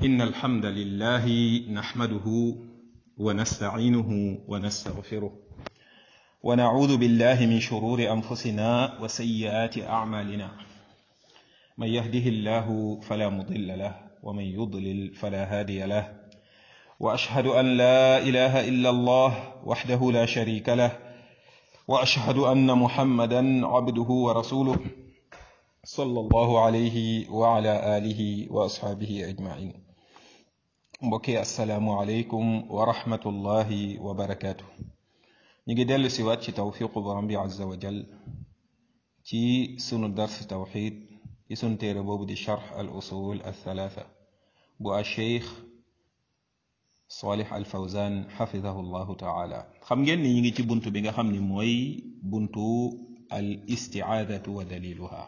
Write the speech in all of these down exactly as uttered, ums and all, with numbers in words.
إن الحمد لله نحمده ونستعينه ونستغفره ونعوذ بالله من شرور أنفسنا وسيئات أعمالنا من يهده الله فلا مضل له ومن يضلل فلا هادي له وأشهد أن لا إله إلا الله وحده لا شريك له وأشهد أن محمدا عبده ورسوله صلى الله عليه وعلى آله وأصحابه أجمعين. mbokki assalaamu aleykum wa rahmatullahi wa barakaatu. ñu ngi dellu si waat ci tawfiqu borom bi azza wa jal ci sunu dars tawxid ci sunu téere boobu di charx al usul al thalatha bu al cheikh salih al fawzan xafidahu llahu taala. xam ngeen ni ñu ngi ci buntu bi nga xam ni mooy buntu al istiaadatu wa daliluha.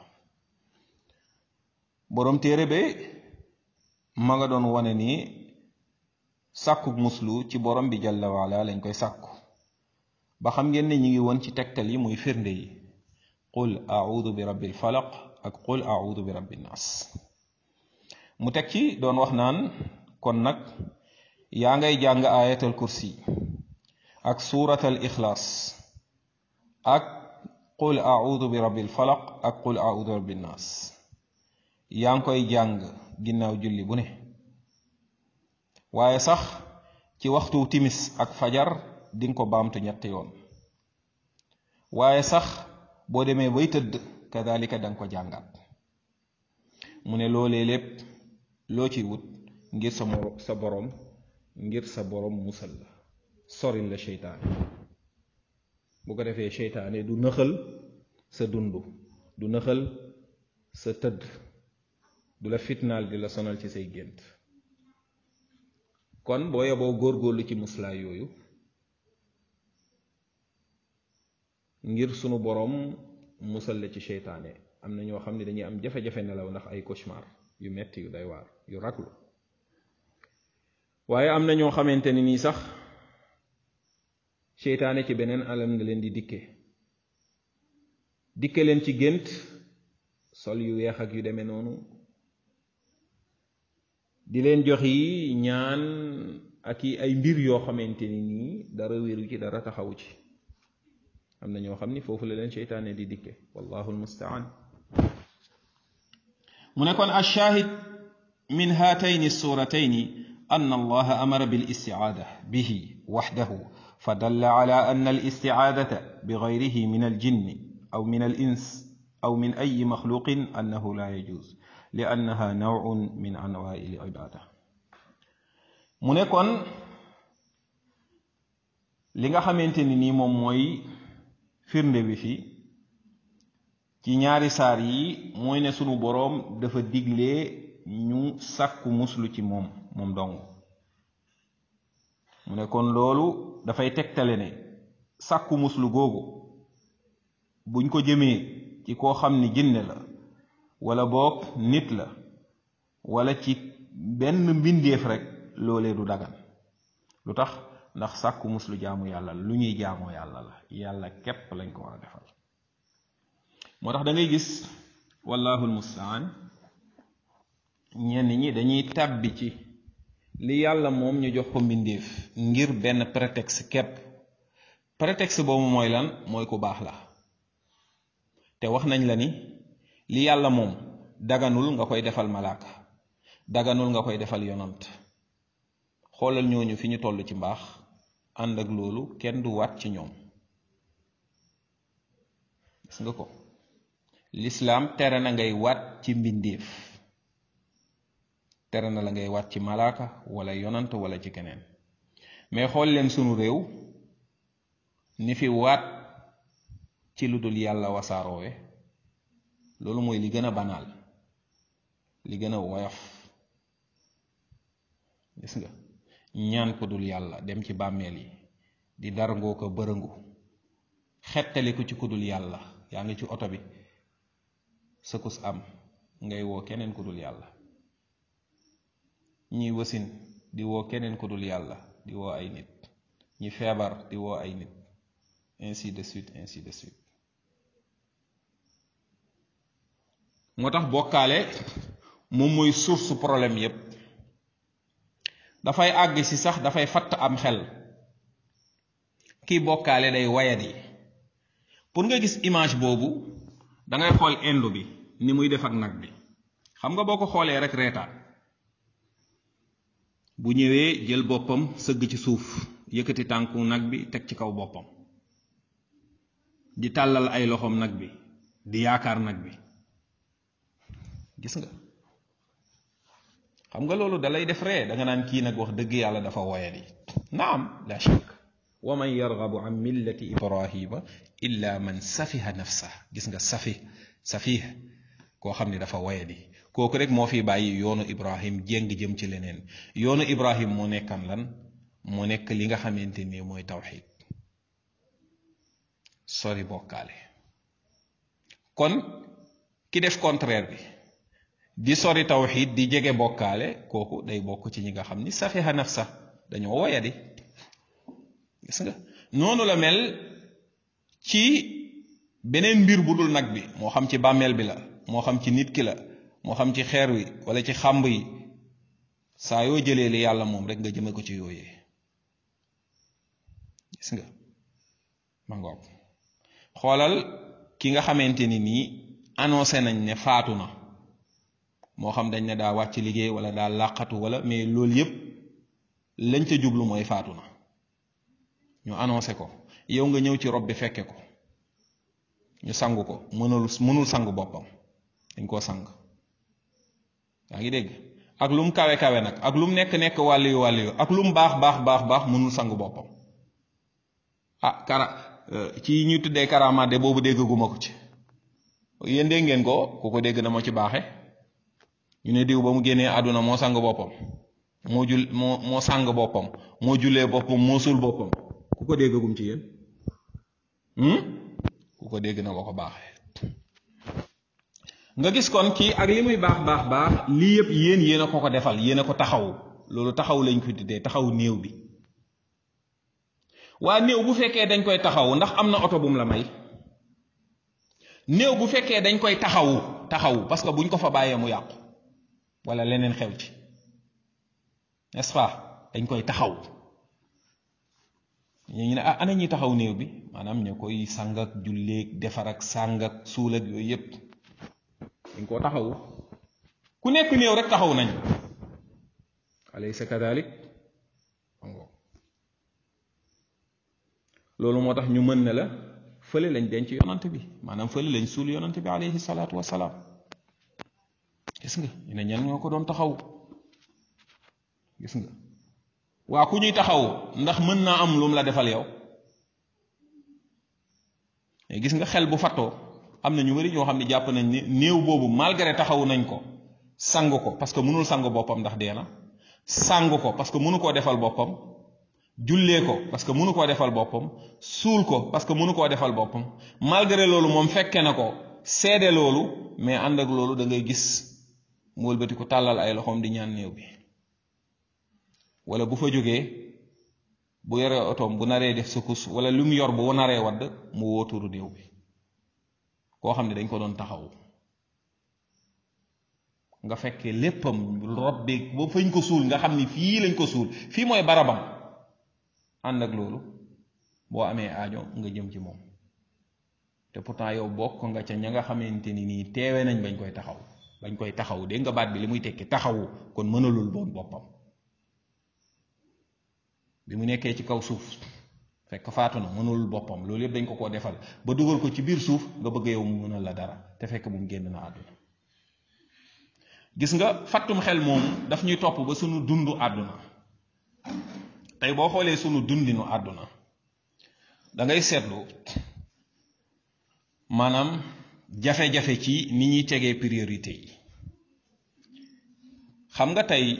borom téere be ma nga doon wane ni sàkku muslu ci borom bi jalla waala lañ koy sàkku ba xam ngeen ne ñi ngi woon ci tegtal yi muy firnde yi qul a'udhu bi rabbil falaq ak qul a'udhu bi rabbin nas. mu teg ci doon wax naan kon nag yaa ngay jàng ayatal kursi ak suuratal ixlaas ak qul a'udhu bi rabbil falaq ak qul a'udhu bi rabbin nas yaa ngi koy jàng ginnaaw julli bu ne, waaye sax ci waxtu timis ak fajar dinga ko baamtu ñetti yoon, waaye sax boo demee bay tëdd kadalika danga ko jàngat. mu ne loolee lépp loo ci wut ngir sa sa borom ngir sa borom musal la, soril la seytaane. bu ko defee seytaane du nëxal sa dund, du nëxal sa tëdd, du la fitnaal di la sonal ci say gént. kon boo yeboo góorgóorlu ci muslaay yooyu ngir sunu borom musal la ci seytaane. am na ñoo xam ne dañuy am jafe-jafe nelaw ndax ay cauchemar yu metti yu day waar yu raglu, waaye am na ñoo xamante ni nii sax seytaane ci beneen alam na leen di dikke dikke leen ci gént sol yu weex ak yu demee noonu, di leen jox yi ñaan ak i ay mbir yoo xamante ni nii dara wéru ci dara taxawu ci. am na ñoo xam ni foofu la leen seytaane di dikke, wallahu almustaan. mu ne kon alshahid min haatayni alsuratayni an allaha amara bil istiaada bihi waxdahu fa dalla ala an al istiaadata bi gayrihi min aljinni aw min al ins aw min ay maxluqin annahu la yajuz li annaha nawun min anwaai l ibada. mu ne kon li nga xamante ni nii moom mooy firnde bi fi ci ñaari saar yi mooy ne sunu boroom dafa digle ñu sàkku muslu ci moom moom dong. mu ne kon loolu dafay tegtale ne sàkku muslu googu buñ ko jëmee ci koo xam ni jinne la wala boog nit la wala ci benn mbindeef rek loolee du dagan. lu tax? ndax sàkku muslu jaamu yàlla lu ñuy jaamoo yàlla la, yàlla képp lañ ko war a defal. moo tax da ngay gis wallahu almustaan ñenn ñi dañuy tàbbi ci li yàlla moom ñu jox ko mbindeef ngir benn prétexte képp. prétexte boobu mooy lan? mooy ku baax la. te wax nañ la ni li yàlla moom daganul nga koy defal malaaka, daganul nga koy defal yonant. xoolal ñooñu fi ñu toll ci mbaax, ànd ak loolu kenn du waat ci ñoom. gis nga ko, lislaam tere na ngay waat ci mbindeef, tere na la ngay waat ci malaaka wala yonant wala ci keneen. mais xool leen sunu réew ni fi waat ci lu dul yàlla wasaaroowe. loolu mooy li gën a banaal, li gën a woyof. gis nga ñaan ko dul yàlla, dem ci bàmmeel yi di darngoo ko bërëngu, xettali ko ci ku dul yàlla. yaa ngi ci oto bi sëkus am ngay woo keneen ku dul yàlla, ñi wasin di woo keneen ku dul yàlla, di woo ay nit, ñi feebar di woo ay nit, ainsi de suite ainsi de suite. moo tax bokkaale moom mooy source problème yépp. dafay àgg si sax dafay fatt am xel. kii bokkaale day wayadi pour nga gis image boobu da ngay xool indo bi ni muy def ak nag bi xam nga boo ko xoolee rek reetaan bu ñëwee jël boppam sëgg ci suuf yëkkati tànku nag bi teg ci kaw boppam di tàllal ay loxoom nag bi di yaakaar nag bi gis nga xam nga loolu dalay def ree da nga naan kii nag wax dëgg yàlla dafa wayadi naam la shak wa man yarghabu an millati ibrahima illa man safiha nafsa gis nga safi safih koo xam ne dafa wayadi kooku rek moo fi bàyyi yoonu ibrahim jéng jëm ci leneen yoonu ibrahim moo nekkan lan moo nekk li nga xamante ni mooy tawxid sori bokkaale kon ki def contraire bi di sori tawxid di jege bokkaale kooku day bokk ci ñi nga xam ni safiha nafsa dañoo wayadi gis nga noonu la mel ci beneen mbir bu dul nag bi moo xam ci bàmmeel bi la moo xam ci nit ki la moo xam ci xeer wi wala ci xàmb yi saa yoo jëlee li yàlla moom rek nga jëme ko ci yooyee gis nga ma ngoog xoolal ki nga xamante ni nii annoncé nañ ne faatu na moo xam dañ ne daa wàcc liggéey wala daa làqatu wala mais loolu yépp lañ ca jublu mooy faatu na ñu annoncé ko yow nga ñëw ci rob bi fekke ko ñu sangu ko mënul mënul sangu boppam dañ koo sang yaa ngi dégg ak lum kawe kawe nag ak lum nekk nekk wàllu yu wàllu yu ak lum baax baax baax baax mënul sangu boppam ah kara ci ñu tuddee karamaade boobu déggaguma ko ci yéen dégg ngeen ko ku ko dégg na moo ci baaxe ñu ne diw ba mu génnee àdduna moo sang boppam moo jul moo moo sang boppam moo jullee boppam moo suul boppam ku ko déggagum ci yéen ku ko dégg na ko ko baaxee nga gis kon kii ak li muy baax baax baax lii yëpp yéen yéen a ko ko defal yéen a ko taxaw loolu taxaw lañ ko tuddee taxaw néew bi waa néew bu fekkee dañ koy taxaw ndax am na oto bu mu la may néew bu fekkee dañ koy taxawu taxawu parce que buñ ko fa bàyyee mu yàqu wala leneen xew ci n'est-ce pas dañ koy taxaw ñu ne ah ana ñuy taxaw néew bi maanaam ña koy sang ak julleeg defar ak sàng ak suul ak yooyu yépp dañ koo taxawu ku nekk néew rek taxaw nañ alaysa kadalik loolu moo tax ñu mën ne la fële lañ denc yonant bi maanaam fële lañ suul yonant bi alayhi salaatu wasalaam gis nga ñu ne ñan ñoo ko doon taxaw gis nga waa ku ñuy taxaw ndax mën naa am lum la defal yow mais gis nga xel bu fattoo am na ñu bari ñoo xam ne jàpp nañ ni néew boobu malgré taxaw nañ ko sang ko parce que mënul sang boppam ndax dee na sang ko parce que mënu koo defal boppam jullee ko parce que mënu koo defal boppam suul ko parce que mënu koo defal boppam malgré loolu moom fekke na ko seede loolu mais ànd ak loolu da ngay gis mu wëlbati ko tàllal ay loxoom di ñaan néew bi wala bu fa jógee bu yoree otoom bu naree def secours wala lu mu yor bu naree wadd mu wooturu néew bi koo xam ne dañ ko doon taxaw nga fekkee léppam rob bi ba fañ ko suul nga xam ni fii lañ ko suul fii mooy barabam ànd ak loolu boo amee aajo nga jëm ci moom te pourtant yow bokk nga ca ña nga xamante ni nii teewe nañ bañ koy taxaw bañ koy taxaw dégg nga baat bi li muy tekki taxawu kon mënalul boon boppam bi mu nekkee ci kaw suuf fekk faatu na mënul boppam loolu yëpp dañ ko koo defal ba dugal ko ci biir suuf nga bëgg yow mu mënal la dara te fekk bu mu génn na àdduna gis nga fattum xel moomu daf ñuy topp ba sunu dundu àdduna tey boo xoolee sunu dundinu àdduna da ngay seetlu maanaam jafe-jafe ci ni ñuy tegee priorité yi xam nga tey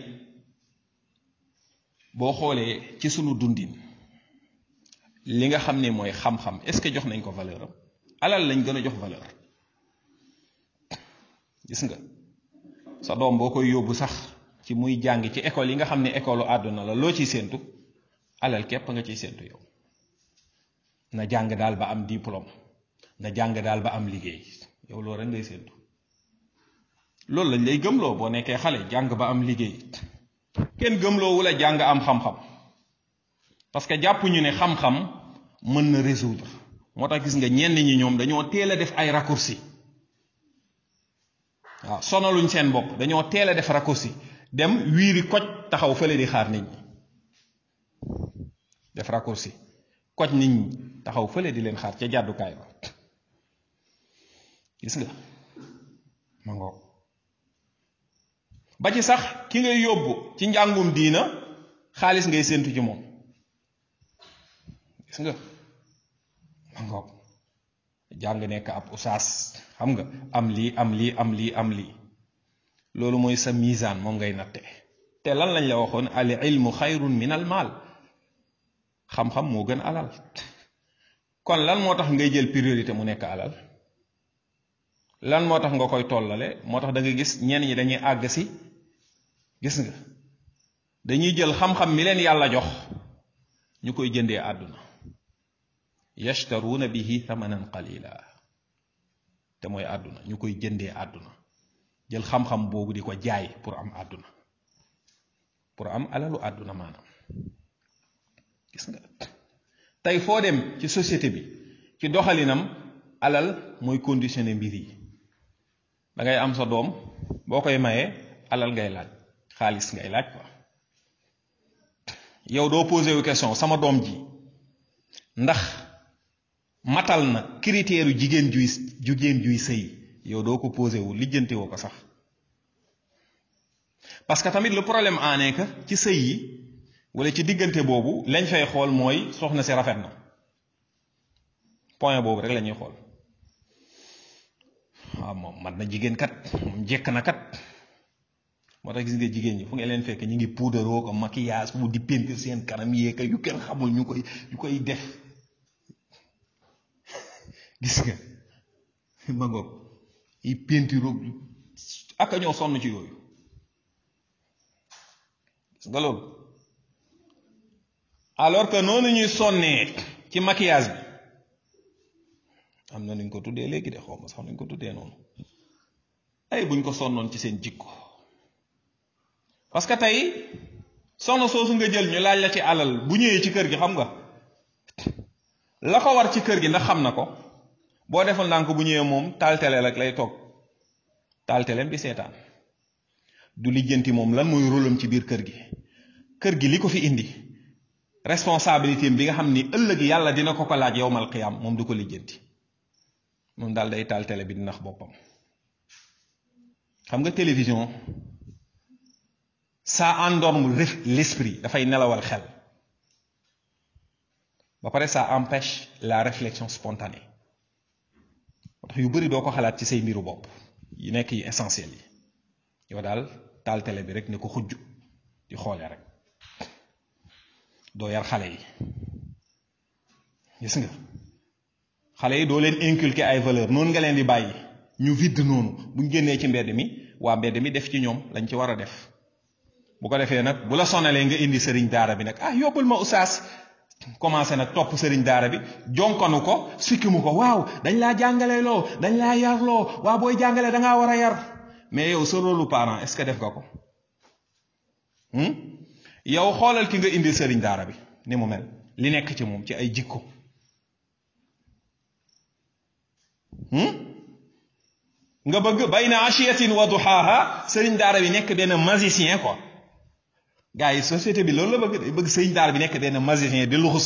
boo xoolee ci sunu dundin li nga xam ne mooy xam-xam est-ce que jox nañ ko valeur am alal lañ gën a jox valeur gis nga sa doom boo koy yóbbu sax ci muy jàng ci école yi nga xam ne école àdduna la loo ciy séentu alal képp nga ciy séentu yow na jàng daal ba am diplôme na jàng daal ba am liggéey yow loolu rek ngay séentu loolu lañ lay gëmloo boo nekkee xale jàng ba am liggéey kenn gëmloowu la jàng am xam-xam parce que jàpp ñu ne xam-xam mën na résoudre moo tax gis nga ñenn ñi ñoom dañoo teel a def ay raccourci waaw sonaluñ seen bopp dañoo teel a def raccourci dem wiiri koj taxaw fële di xaar nit ñi def raccourci koj nit ñi taxaw fële di leen xaar ca jàddukaay ba gis nga ma ngoog ba ci sax ki ngay yóbbu ci njàngum diina xaalis ngay séentu ci moom gis nga ma ngoog jàng nekk ab usaas xam nga am lii am lii am lii am lii loolu mooy sa misaan moom ngay natte te lan lañ la waxoon al ilmu xayrun min al maal xam-xam moo gën alal kon lan moo tax ngay jël priorité mu nekk alal lan moo tax nga koy tollale moo tax da nga gis ñenn ñi dañuy àgg si gis nga dañuy jël xam-xam mi leen yàlla jox ñu koy jëndee àdduna yashtaruuna bihi thamanan qalila te mooy àdduna ñu koy jëndee àdduna jël xam-xam boobu di ko jaay pour am àdduna pour am alalu àdduna maanaam gis nga tey foo dem ci société bi ci doxalinam alal mooy conditionné mbir yi da ngay am sa doom boo koy mayee alal ngay laaj xaalis ngay laaj quoi yow doo posé wu question sama doom ji ndax matal na critère jigéen juy jigéen juy sëy yow doo ko posé wu lijjanti woo ko sax parce que tamit le problème en est que ci sëy yi wala ci diggante boobu lañ fay xool mooy soxna si rafet na point boobu rek la ñuy xool waaw moom mat na jigéen kat moom jekk na kat moo tax gis nga jigéen ñi fu ngeen leen fekk ñu ngi puudaroo ko maquillage bu di peinture seen kanam yeeka yu kenn xamul ñu koy ñu koy def gis nga ma ngoog yi peinture ak ñoo sonn ci yooyu gis nga loolu alors que noonu ñuy sonnee ci maquillage bi am na nuñ ko tuddee léegi de xaw ma sax nuñ ko tuddee noonu ay buñ ko sonnoon ci seen jikko parce que tey soxna soosu nga jël ñu laaj la ci alal bu ñëwee ci kër gi xam nga la ko war ci kër gi ndax xam na ko boo defal ndànk bu ñëwee moom taal télé rek lay toog taal téléem di seetaan du lijjanti moom lan mooy rôlam ci biir kër gi kër gi li ko fi indi responsabilité bi nga xam ni ëllëg yàlla dina ko ko laaj yowmal qiyaam moom du ko lijjanti moom daal day taal télé bi di nax boppam xam nga télévision ça endorme l'esprit dafay nelawal xel ba pare ça empêche la réflexion spontanée moo tax yu bari doo ko xalaat ci say mbiru bopp yi nekk yi essentiel yi yow daal taal télé bi rek ne ko xujj di xoole rek doo yar xale yi gis nga xale yi doo leen inculquer ay valeur noonu nga leen di bàyyi ñu vide noonu buñ génnee ci mbedd mi waa mbedd mi def ci ñoom lañ ci war a def bu ko defee nag bu la sonalee nga indi sëriñ daara bi nag ah yóbbul ma oustaz commencé nag topp sëriñ daara bi jonkanu ko sikkimu ko waaw dañ laa jàngale loo dañ laa yar loo waa booy jàngale da ngaa war a yar mais yow sa rôle parent est-ce que def nga ko yow xoolal ki nga indi sëriñ daara bi ni mu mel li nekk ci moom ci ay jikko nga bëgg bayna ashiyatin wa duhaha sëriñ daara bi nekk benn magicien quoi gars yi société bi loolu la bëgg bëgg sëriñ daara bi nekk benn magicien di luxus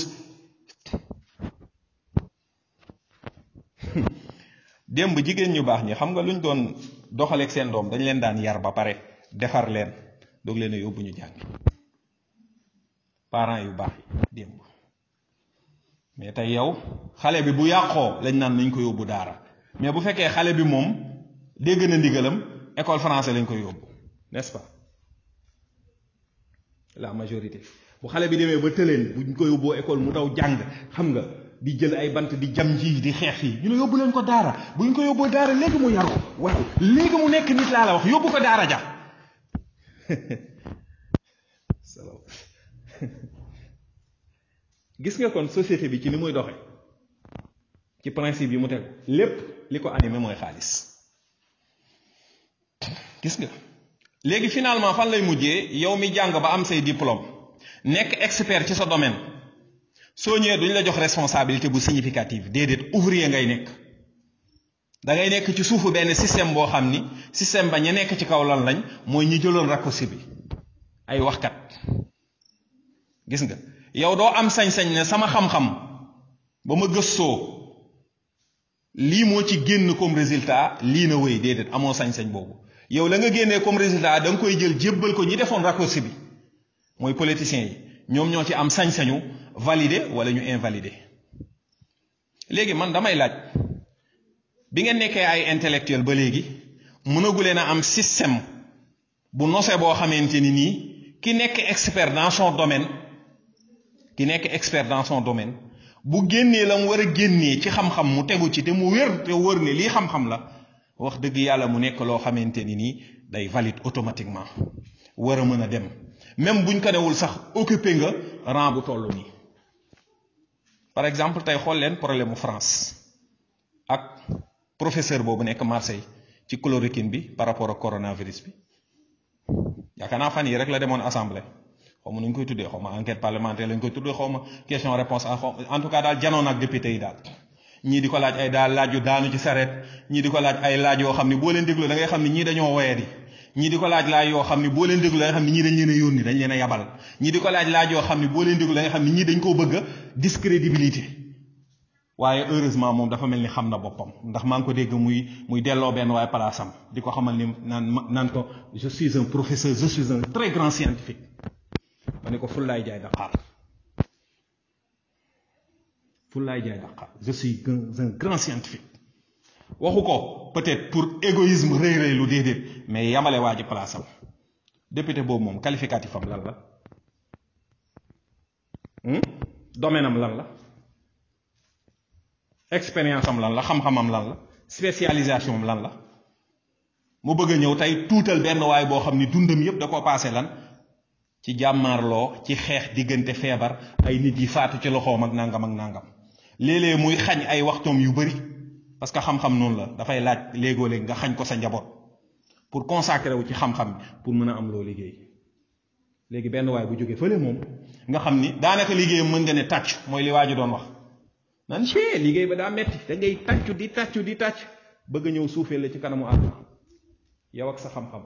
démb jigéen ñu baax ñi xam nga luñ doon doxaleeg seen doom dañ leen daan yar ba pare defar leen doog leen a yóbbu ñu jàng parents yu baax yi démb mais tey yow xale bi bu yàqoo lañ naan nañ ko yóbbu daara mais bu fekkee xale bi moom dégg na ndigalam école français lañ koy yóbbu n'est-ce pas la majorité bu xale bi demee ba tëleen buñ ko yóbboo école mu daw jàng xam nga di jël ay bant di jam ji di xeex fii ñu ne yóbbu leen ko daara buñ ko yóbboo daara léegi mu yaroo waaw léegi mu nekk nit laa la wax yóbbu ko daara ja gis nga kon société bi ci ni muy doxe ci principe yi mu teg lépp li ko animé mooy xaalis gis nga léegi finalement fan lay mujjee yow mi jàng ba am say diplôme nekk expert ci sa domaine soo ñëwee duñ la jox responsabilité bu significative déedéet ouvrier ngay nekk da ngay nekk ci suufu benn système boo xam ni système ba ña nekk ci kaw lan lañ mooy ñi jëloon raccourci bi ay waxkat gis nga yow doo am sañ-sañ ne sama xam-xam ba ma gëstoo lii moo ci génn comme résultat lii na wéy déedéet amoo sañ-sañ boobu yow la nga génnee comme résultat da nga koy jël jébbal ko ñi defoon raccourci bi mooy politiciens yi ñoom ñoo ci am sañ-sañu valider wala ñu invalider léegi man damay laaj bi ngeen nekkee ay intellectuel ba léegi mënaguleen a am système bu nose boo xamante ni nii ki nekk expert dans son domaine ki nekk expert dans son domaine bu génnee la mu war a génnee ci xam-xam mu tegu ci te mu wér te wër ne lii xam-xam la wax dëgg yàlla mu nekk loo xamante ni nii day valide automatiquement war a mën a dem même buñ ko newul sax occupé nga rang bu toll nii par exemple tey xool leen problème mu France ak professeur boobu nekk Marseille ci chloroquine bi par rapport ak coronavirus bi yaakaar naa fan yi rek la demoon assemblée xaw ma nu ñu koy tuddee xaw ma enquête parlementaire lañ koy tuddee xaw ma question réponse en tout cas daal janoon ak député yi daal ñii di ko laaj ay daal laaj yu daanu ci sareet ñii di ko laaj ay laaj yoo xam ni boo leen déglu da ngay xam ni ñii dañoo woyee di ñii di ko laaj laaj yoo xam ni boo leen déglu da nga xam ni ñii dañ leen a yónni dañ leen a yabal ñii di ko laaj laaj yoo xam ni boo leen déglu da nga xam ni ñii dañ koo bëgg a discrédibilité waaye heureusement moom dafa mel ni xam na boppam ndax maa ngi ko dégg muy muy delloo benn waaye palaasam di ko xamal ni naan naan ko je suis un professeur je suis un très grand scientifique ma ne ko fullaay jaay Dakar fullaay jaay Dakar je suis un grand scientifique waxu ko peut-être pour égoïsme rëy rëy lu déedéet mais yamale waa ji palaasam député boobu moom qualificatif am lan la domaine am lan la expérience am lan la xam-xamam lan la spécialisation am lan la mu bëgg a ñëw tey tuutal benn waay boo xam ni dundam yépp da koo paase lan ci jàmmaarloo ci xeex diggante feebar ay nit yi faatu ci loxoom ak nangam ak nangam léeg-léeg muy xañ ay waxtoom yu bari parce que xam-xam noonu la dafay laaj léegoo léeg nga xañ ko sa njaboot pour consacrer wu ci xam-xam bi pour mën a am loo liggéey léegi benn waay bu jógee fële moom nga xam ni daanaka liggéeyam mën nga ne tàcc mooy li waa ji doon wax nan ci liggéey ba daa metti da ngay tàccu di tàccu di tàcc bëgg a ñëw suufee la ci kanamu àdduna yow ak sa xam-xam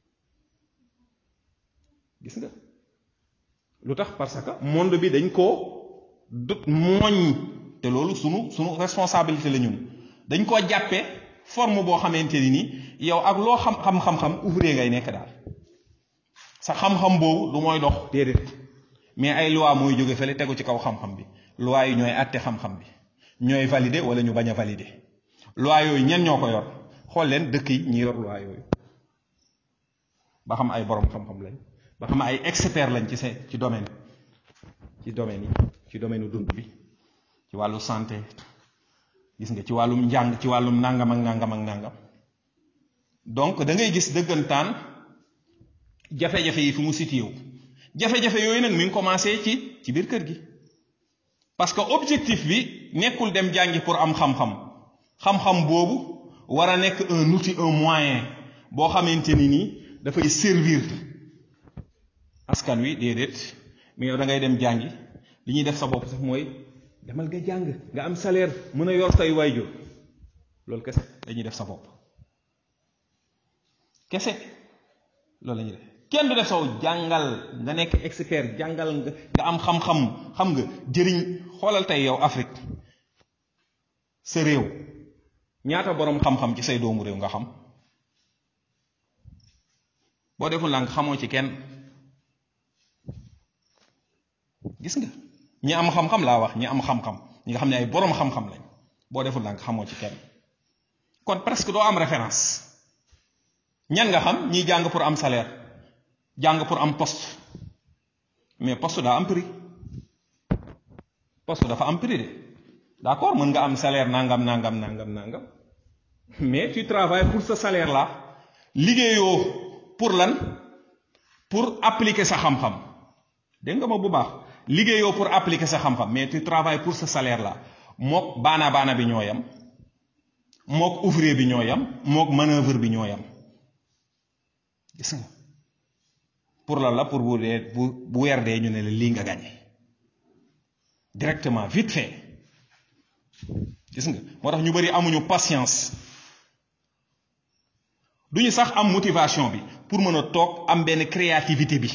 gis nga lu tax parce que monde bi dañ koo dut mooñ te loolu sunu sunu responsabilité la ñun dañ koo jàppee forme boo xamante ni ni yow ak loo xam xam-xam-xam ouvrier ngay nekk daal sa xam-xam boobu du mooy dox déedéet mais ay loi mooy jóge fële tegu ci kaw xam-xam bi loi yi ñooy àtte xam-xam bi ñooy valider wala ñu bañ a valider loi yooyu ñen ñoo ko yor xool leen dëkk yi ñi yor loi yooyu ba xam ay borom xam-xam lañ ba xam ay expert lañ ci seen ci domaine ci domaine yi ci domaine dund bi ci wàllu santé gis nga ci wàllum njàng ci wàllum nangam ak nangam ak nangam donc da ngay gis dëggantaan jafe-jafe yi fi mu situé wu jafe-jafe yooyu nag mi ngi commencé ci ci biir kër gi parce que objectif bi nekkul dem jàngi pour am xam-xam xam-xam boobu war a nekk un outil un moyen boo xamante ni nii dafay servir askan wi déedéet mais yow da ngay dem jàngi li ñuy def sa bopp sax mooy demal nga jàng nga am salaire mën a yor say waajur loolu kese dañuy def sa bopp kese loolu la ñuy def kenn du def saw jàngal nga nekk expert jàngal nga nga am xam-xam xam nga jëriñ xoolal tey yow Afrique sa réew ñaata boroom xam-xam ci say doomu réew nga xam boo deful lànk xamoo ci kenn gis nga ñi am xam-xam laa wax ñi am xam-xam ñi nga xam ne ay boroom xam-xam lañ boo deful lànk xamoo ci kenn kon presque doo am référence ñan nga xam ñiy jàng pour am salaire jàng pour am poste mais poste daa am prix poste dafa am prix de d'accord mën nga am salaire nangam nangam nangam nangam mais tu travailles pour ce salaire là liggéeyoo pour lan pour appliquer sa xam-xam dégg nga ma bu baax liggéeyoo pour appliquer sa xam-xam mais tu travailles pour ce salaire là mook baana baana bi ñoo yam mook ouvrier bi ñoo yam mook manœuvre bi ñoo yam gis nga pour lan la pour bu dee bu bu weer dee ñu ne la lii nga gagné directement vite fait gis nga moo tax ñu bari amuñu patience duñu sax am motivation bi pour mën a toog am benn créativité bi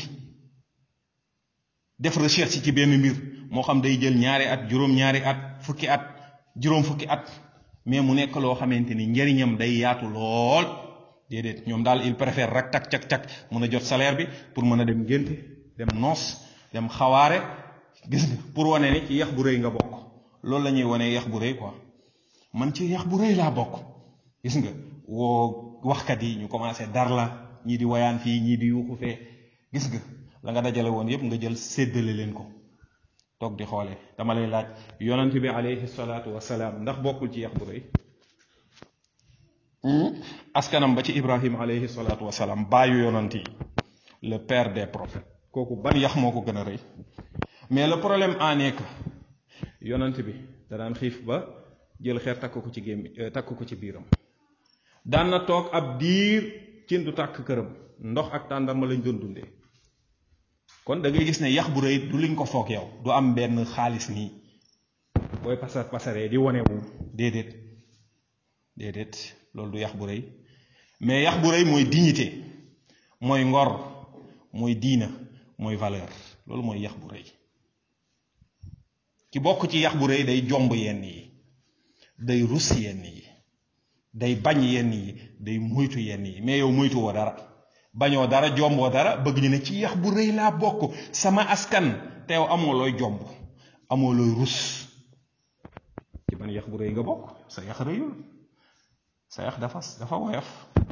def recherche ci benn mbir moo xam day jël ñaari at juróom-ñaari at fukki at juróom fukki at mais mu nekk loo xamante ni njëriñam day yaatu lool déedéet ñoom daal il préfère rek tak cak cak mën a jot salaire bi pour mën a dem ngénte dem noos dem xawaare gis nga pour wane ni ci yax bu rëy nga bokk loolu la ñuy wane yax bu rëy quoi man ci yax bu rëy laa bokk gis nga woo waxkat yi ñu commencé dar la ñii di wayaan fii ñii di yuuxu fee gis nga la nga dajale woon yépp nga jël séddale leen ko toog di xoole dama lay laaj yonent bi alayhi salaatu wasalaam ndax bokkul ci yax bu rëy askanam ba ci Ibrahim alayhi salaatu wasalaam baayu yonent yi le père des prophètes kooku ban yax moo ko gën a rëy mais le problème en est que yonent bi da daan xiif ba jël xeer takk ko ci gémmi takk ko ci biiram daan na toog ab diir cin du tàkk këram ndox ak tàndarma lañ doon dundee kon da ngay gis ne yax bu rëy du liñ ko foog yow du am benn xaalis nii booy pasar pasaree di wane wu déedéet déedéet loolu du yax bu rëy mais yax bu rëy mooy dignité mooy ngor mooy diina mooy valeur loolu mooy yax bu rëy ki bokk ci yax bu rëy day jomb yenn yi day rus yenn yi day bañ yenn yi day moytu yenn yi mais yow moytu woo dara bañoo dara jomboo dara bëgg ñu ne ci yax bu rëy laa bokk sama askan te yow amoo looy jomb amoo looy rus ci ban yax bu rëy nga bokk sa yax rëyul sa yax dafa dafa woyof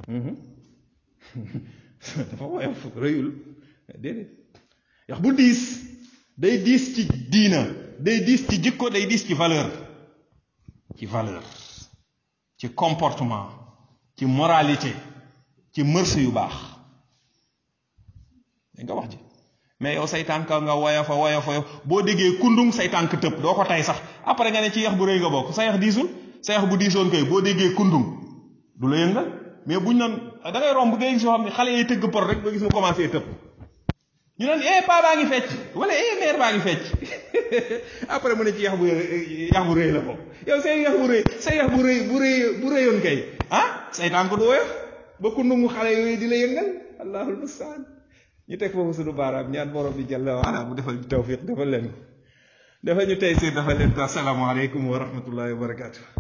dafa woyof rëyul déedéet yax bu diis day diis ci diina day diis ci jikko day diis ci valeur ci valeur ci comportement ci moralité ci mërs yu baax da nga wax ji mais yow say tànk nga woyofa woyofa boo déggee kundung say tànk tëb doo ko tay sax après nga ne ci yax bu rëy nga bokk sa yax diisul sa yax bu diisoon koy boo déggee kundung du la yëngal mais buñ noon da ngay romb ngay gis yoo xam ne xale yi tëgg por rek nga gis mu commencé tëb ñu naan eh paa baa ngi fecc wala eh mère baa ngi fecc après mu ne ci yax bu yax bu rëy la bokk yow say yax bu rëy say yax bu rëy bu rëy bu rëyoon kay ah say tànk du woyof ba kundungu xale yooyu di la yëngal allahul mustaan ñu teg foofu suñu baaraam ñaan borom bi jalla waala mu defal ñu tawfiq defal leen ko defal ñu tey si defal leen ko asalaamaaleykum wa rahmatullahi wa barakatu